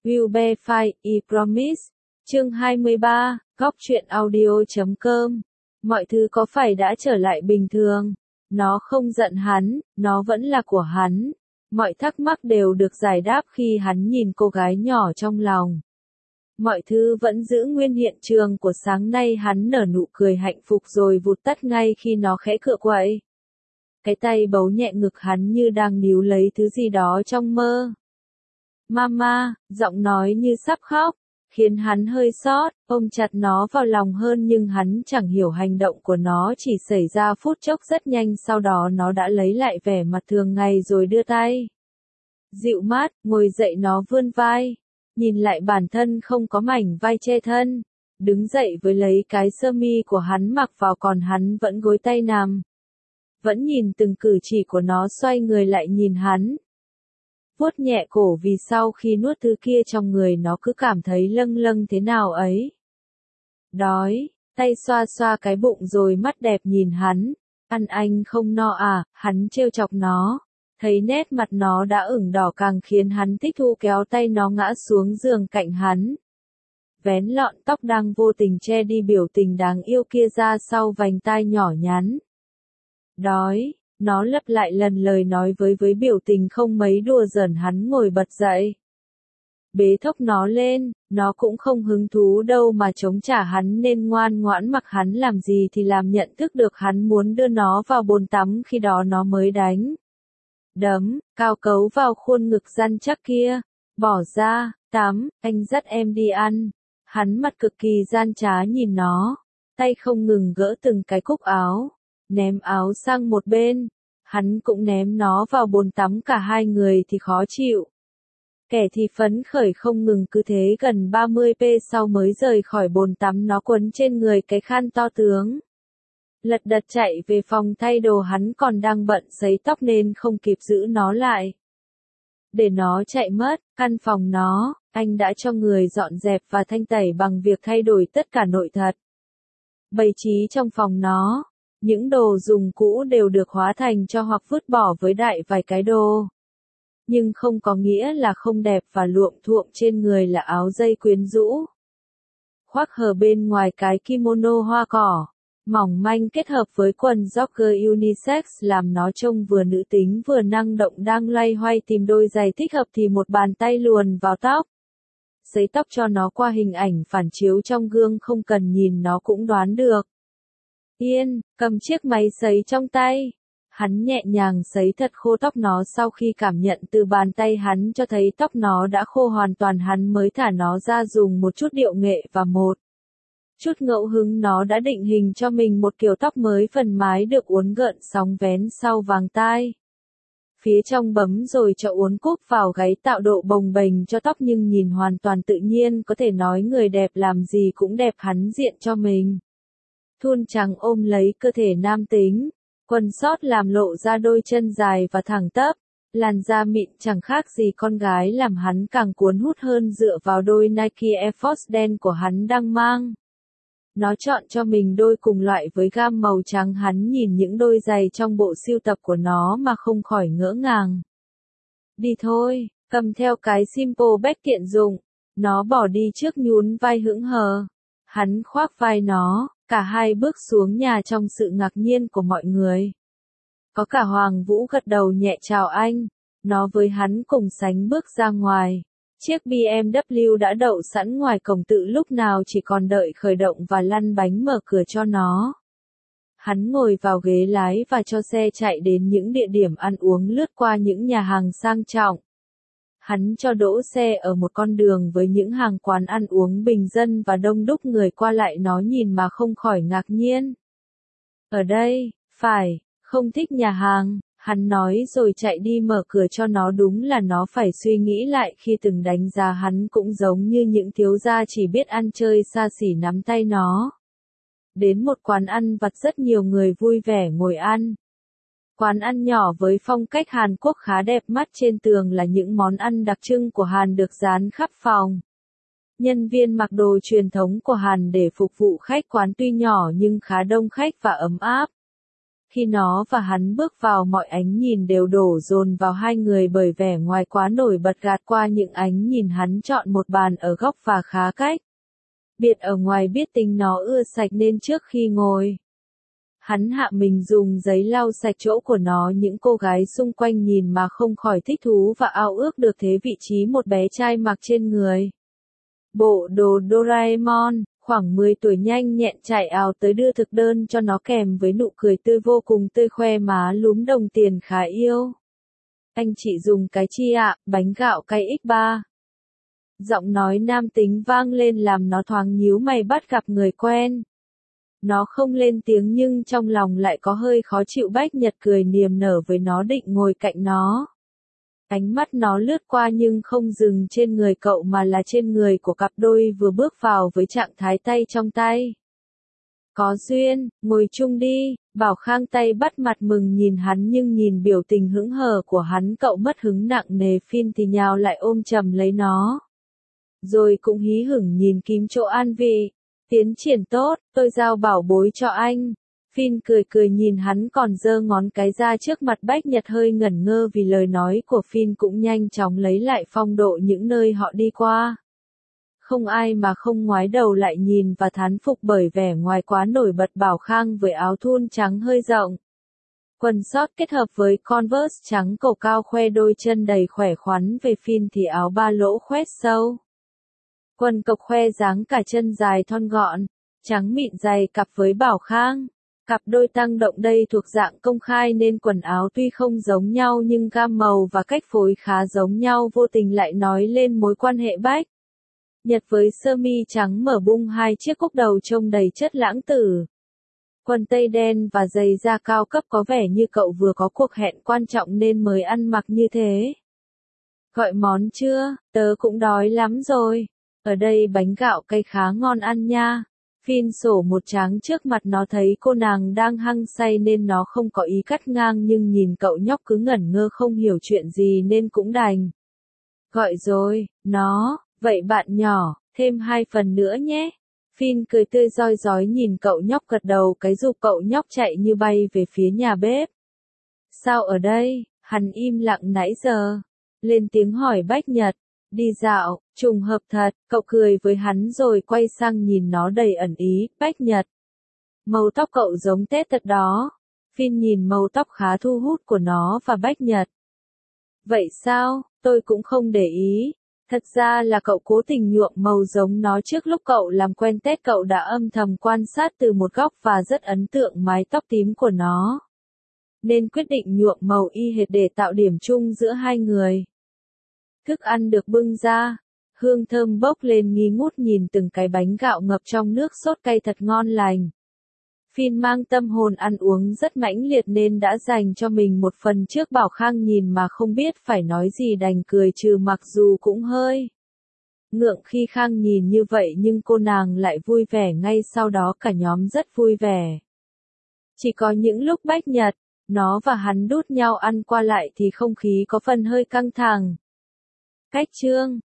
Will be fine, I promise. Chương 23, góc truyện audio.com. Mọi thứ có phải đã trở lại bình thường? Nó không giận hắn, nó vẫn là của hắn. Mọi thắc mắc đều được giải đáp khi hắn nhìn cô gái nhỏ trong lòng. Mọi thứ vẫn giữ nguyên hiện trường của sáng nay, hắn nở nụ cười hạnh phúc rồi vụt tắt ngay khi nó khẽ cựa quậy. Cái tay bấu nhẹ ngực hắn như đang níu lấy thứ gì đó trong mơ. Mama, giọng nói như sắp khóc, khiến hắn hơi xót, ôm chặt nó vào lòng hơn, nhưng hắn chẳng hiểu hành động của nó chỉ xảy ra phút chốc rất nhanh, sau đó nó đã lấy lại vẻ mặt thường ngày rồi đưa tay. Dịu mát, ngồi dậy, nó vươn vai, nhìn lại bản thân không có mảnh vai che thân, đứng dậy với lấy cái sơ mi của hắn mặc vào, còn hắn vẫn gối tay nằm. Vẫn nhìn từng cử chỉ của nó, xoay người lại nhìn hắn. Vuốt nhẹ cổ vì sau khi nuốt thứ kia trong người nó cứ cảm thấy lâng lâng thế nào ấy. Đói, tay xoa xoa cái bụng rồi mắt đẹp nhìn hắn. Ăn anh không no à, hắn trêu chọc nó. Thấy nét mặt nó đã ửng đỏ càng khiến hắn thích thú, kéo tay nó ngã xuống giường cạnh hắn. Vén lọn tóc đang vô tình che đi biểu tình đáng yêu kia ra sau vành tai nhỏ nhắn. Đói. Nó lặp lại lần lời nói với biểu tình không mấy đùa giỡn. Hắn ngồi bật dậy, bế thốc nó lên, nó cũng không hứng thú đâu mà chống trả hắn nên ngoan ngoãn mặc hắn làm gì thì làm, nhận thức được hắn muốn đưa nó vào bồn tắm, khi đó nó mới đánh đấm, cao cấu vào khuôn ngực rắn chắc kia. Bỏ ra, tắm, anh dắt em đi ăn. Hắn mặt cực kỳ gian trá nhìn nó, tay không ngừng gỡ từng cái cúc áo. Ném áo sang một bên, hắn cũng ném nó vào bồn tắm, cả hai người thì khó chịu. Kẻ thì phấn khởi không ngừng, cứ thế gần 30p sau mới rời khỏi bồn tắm, nó quấn trên người cái khăn to tướng. Lật đật chạy về phòng thay đồ, hắn còn đang bận sấy tóc nên không kịp giữ nó lại. Để nó chạy mất, căn phòng nó, anh đã cho người dọn dẹp và thanh tẩy bằng việc thay đổi tất cả nội thất. Bày trí trong phòng nó. Những đồ dùng cũ đều được hóa thành tro hoặc vứt bỏ với đại vài cái đồ. Nhưng không có nghĩa là không đẹp, và luộm thuộm trên người là áo dây quyến rũ. Khoác hở bên ngoài cái kimono hoa cỏ, mỏng manh kết hợp với quần jogger unisex làm nó trông vừa nữ tính vừa năng động. Đang loay hoay tìm đôi giày thích hợp thì một bàn tay luồn vào tóc. Sấy tóc cho nó qua hình ảnh phản chiếu trong gương, không cần nhìn nó cũng đoán được. Yên, cầm chiếc máy sấy trong tay. Hắn nhẹ nhàng sấy thật khô tóc nó, sau khi cảm nhận từ bàn tay hắn cho thấy tóc nó đã khô hoàn toàn, hắn mới thả nó ra, dùng một chút điệu nghệ và một chút ngẫu hứng nó đã định hình cho mình một kiểu tóc mới, phần mái được uốn gợn sóng vén sau vàng tai. Phía trong bấm rồi cho uốn cúc vào gáy tạo độ bồng bềnh cho tóc, nhưng nhìn hoàn toàn tự nhiên, có thể nói người đẹp làm gì cũng đẹp. Hắn diện cho mình thun trắng ôm lấy cơ thể nam tính, quần sót làm lộ ra đôi chân dài và thẳng tắp, làn da mịn chẳng khác gì con gái, làm hắn càng cuốn hút hơn dựa vào đôi Nike Air Force đen của hắn đang mang. Nó chọn cho mình đôi cùng loại với gam màu trắng, hắn nhìn những đôi giày trong bộ sưu tập của nó mà không khỏi ngỡ ngàng. Đi thôi, cầm theo cái Simple Bag tiện dụng, nó bỏ đi trước nhún vai hững hờ. Hắn khoác vai nó. Cả hai bước xuống nhà trong sự ngạc nhiên của mọi người. Có cả Hoàng Vũ gật đầu nhẹ chào anh. Nó với hắn cùng sánh bước ra ngoài. Chiếc BMW đã đậu sẵn ngoài cổng, tự lúc nào chỉ còn đợi khởi động và lăn bánh mở cửa cho nó. Hắn ngồi vào ghế lái và cho xe chạy đến những địa điểm ăn uống, lướt qua những nhà hàng sang trọng. Hắn cho đỗ xe ở một con đường với những hàng quán ăn uống bình dân và đông đúc người qua lại, nó nhìn mà không khỏi ngạc nhiên. Ở đây, phải, không thích nhà hàng, hắn nói rồi chạy đi mở cửa cho nó. Đúng là nó phải suy nghĩ lại khi từng đánh giá hắn cũng giống như những thiếu gia chỉ biết ăn chơi xa xỉ nắm tay nó. Đến một quán ăn vặt, rất nhiều người vui vẻ ngồi ăn. Quán ăn nhỏ với phong cách Hàn Quốc khá đẹp mắt, trên tường là những món ăn đặc trưng của Hàn được dán khắp phòng. Nhân viên mặc đồ truyền thống của Hàn để phục vụ khách. Quán tuy nhỏ nhưng khá đông khách và ấm áp. Khi nó và hắn bước vào mọi ánh nhìn đều đổ dồn vào hai người bởi vẻ ngoài quá nổi bật gạt qua những ánh nhìn hắn chọn một bàn ở góc và khá cách biệt ở ngoài biết tính nó ưa sạch nên trước khi ngồi. Hắn hạ mình dùng giấy lau sạch chỗ của nó những cô gái xung quanh nhìn mà không khỏi thích thú và ao ước được thế vị trí một bé trai mặc trên người. Bộ đồ Doraemon, khoảng 10 tuổi nhanh nhẹn chạy ào tới đưa thực đơn cho nó kèm với nụ cười tươi vô cùng tươi khoe má lúm đồng tiền khá yêu. Anh chị dùng cái chi ạ, bánh gạo cay X3. Giọng nói nam tính vang lên làm nó thoáng nhíu mày bắt gặp người quen. Nó không lên tiếng nhưng trong lòng lại có hơi khó chịu. Bách Nhật cười niềm nở với nó định ngồi cạnh nó. Ánh mắt nó lướt qua nhưng không dừng trên người cậu mà là trên người của cặp đôi vừa bước vào với trạng thái tay trong tay. Có duyên, ngồi chung đi, Bảo Khang tay bắt mặt mừng nhìn hắn nhưng nhìn biểu tình hững hờ của hắn cậu mất hứng nặng nề. Phin thì nhào lại ôm chầm lấy nó. Rồi cũng hí hửng nhìn kiếm chỗ an vị. Tiến triển tốt, tôi giao bảo bối cho anh. Phin cười cười nhìn hắn còn giơ ngón cái ra trước mặt. Bách Nhật hơi ngẩn ngơ vì lời nói của Phin cũng nhanh chóng lấy lại phong độ những nơi họ đi qua. Không ai mà không ngoái đầu lại nhìn và thán phục bởi vẻ ngoài quá nổi bật Bảo Khang với áo thun trắng hơi rộng. Quần short kết hợp với Converse trắng cổ cao khoe đôi chân đầy khỏe khoắn. Về Phin thì áo ba lỗ khoét sâu. Quần cộc khoe dáng cả chân dài thon gọn, trắng mịn dày cặp với Bảo Khang. Cặp đôi tăng động đây thuộc dạng công khai nên quần áo tuy không giống nhau nhưng gam màu và cách phối khá giống nhau vô tình lại nói lên mối quan hệ Bách Nhật với sơ mi trắng mở bung hai chiếc cúc đầu trông đầy chất lãng tử. Quần tây đen và giày da cao cấp có vẻ như cậu vừa có cuộc hẹn quan trọng nên mới ăn mặc như thế. Gọi món chưa? Tớ cũng đói lắm rồi. Ở đây bánh gạo cay khá ngon ăn nha. Phin sổ một tráng trước mặt nó thấy cô nàng đang hăng say nên nó không có ý cắt ngang nhưng nhìn cậu nhóc cứ ngẩn ngơ không hiểu chuyện gì nên cũng đành. Gọi rồi, nó, vậy bạn nhỏ, thêm 2 phần nữa nhé. Phin cười tươi roi rói nhìn cậu nhóc gật đầu cái giục cậu nhóc chạy như bay về phía nhà bếp. Sao ở đây? Hắn im lặng nãy giờ. Lên tiếng hỏi Bách Nhật. Đi dạo, trùng hợp thật, cậu cười với hắn rồi quay sang nhìn nó đầy ẩn ý. Bách Nhật. Màu tóc cậu giống Tết thật đó. Phin nhìn màu tóc khá thu hút của nó và Bách Nhật. Vậy sao, tôi cũng không để ý. Thật ra là cậu cố tình nhuộm màu giống nó trước lúc cậu làm quen Tết. Cậu đã âm thầm quan sát từ một góc và rất ấn tượng mái tóc tím của nó. Nên quyết định nhuộm màu y hệt để tạo điểm chung giữa hai người. Thức ăn được bưng ra, hương thơm bốc lên nghi ngút nhìn từng cái bánh gạo ngập trong nước sốt cay thật ngon lành. Phin mang tâm hồn ăn uống rất mãnh liệt nên đã dành cho mình một phần trước. Bảo Khang nhìn mà không biết phải nói gì đành cười trừ mặc dù cũng hơi ngượng khi Khang nhìn như vậy nhưng cô nàng lại vui vẻ ngay sau đó cả nhóm rất vui vẻ. Chỉ có những lúc Bách Nhật, nó và hắn đút nhau ăn qua lại thì không khí có phần hơi căng thẳng. Cách chương